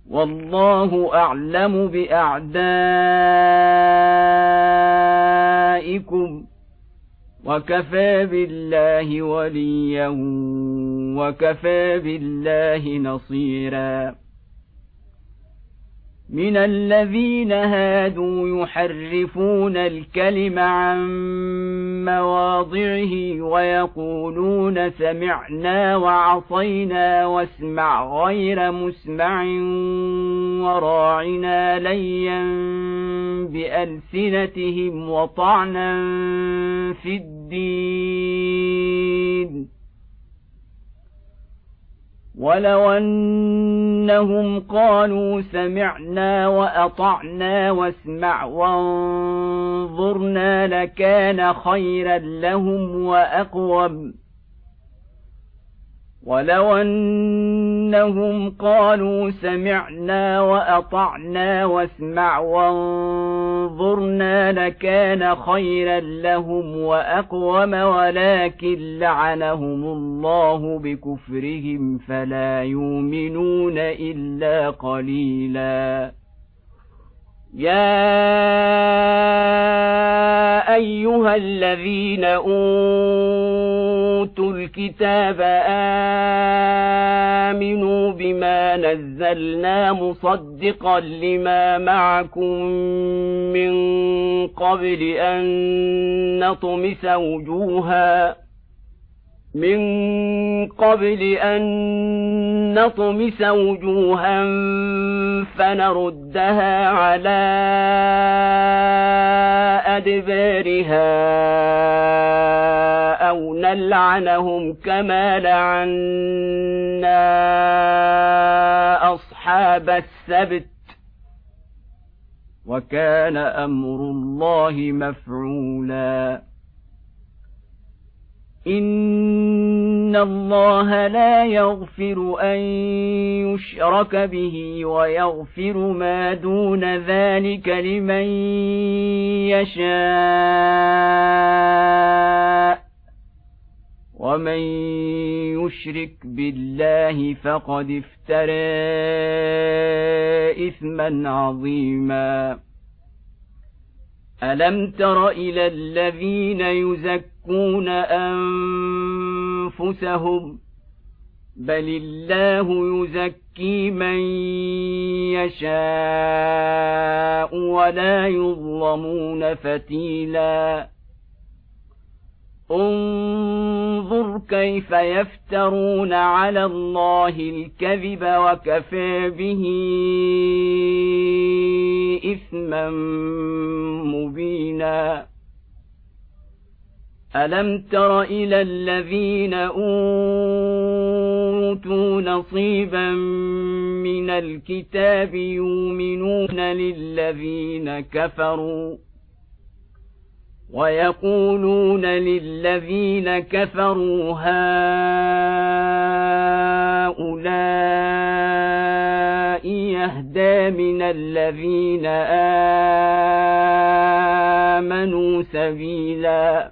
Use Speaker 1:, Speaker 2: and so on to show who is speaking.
Speaker 1: والله أعلم بأعدائكم وكفى بالله وليا وكفى بالله نصيرا من الذين هادوا يحرفون الكلم عن مواضعه ويقولون سمعنا وعصينا واسمع غير مسمع وراعنا ليا بألسنتهم وطعنا في الدين ولو أنهم قالوا سمعنا وأطعنا واسمع وانظرنا لكان خيرا لهم وأقوم ولو أنهم قالوا سمعنا وأطعنا واسمع وانظرنا لكان خيرا لهم وأقوم ولكن لعنهم الله بكفرهم فلا يؤمنون إلا قليلا يا أيها الذين أوتوا الكتاب آمنوا بما نزلنا مصدقا لما معكم من قبل أن نطمس وجوها فنردها على أدبارها أو نلعنهم كما لعنا أصحاب السبت وكان أمر الله مفعولا إن الله لا يغفر أن يشرك به ويغفر ما دون ذلك لمن يشاء ومن يشرك بالله فقد افترى إثما عظيما ألم تر إلى الذين يزكون أنفسهم بل الله يزكي من يشاء ولا يظلمون فتيلا انظر كيف يفترون على الله الكذب وكفى به إثما مبينا ألم تر إلى الذين أوتوا نصيبا من الكتاب يؤمنون للذين كفروا ويقولون للذين كفروا هؤلاء يهدى من الذين آمنوا سبيلا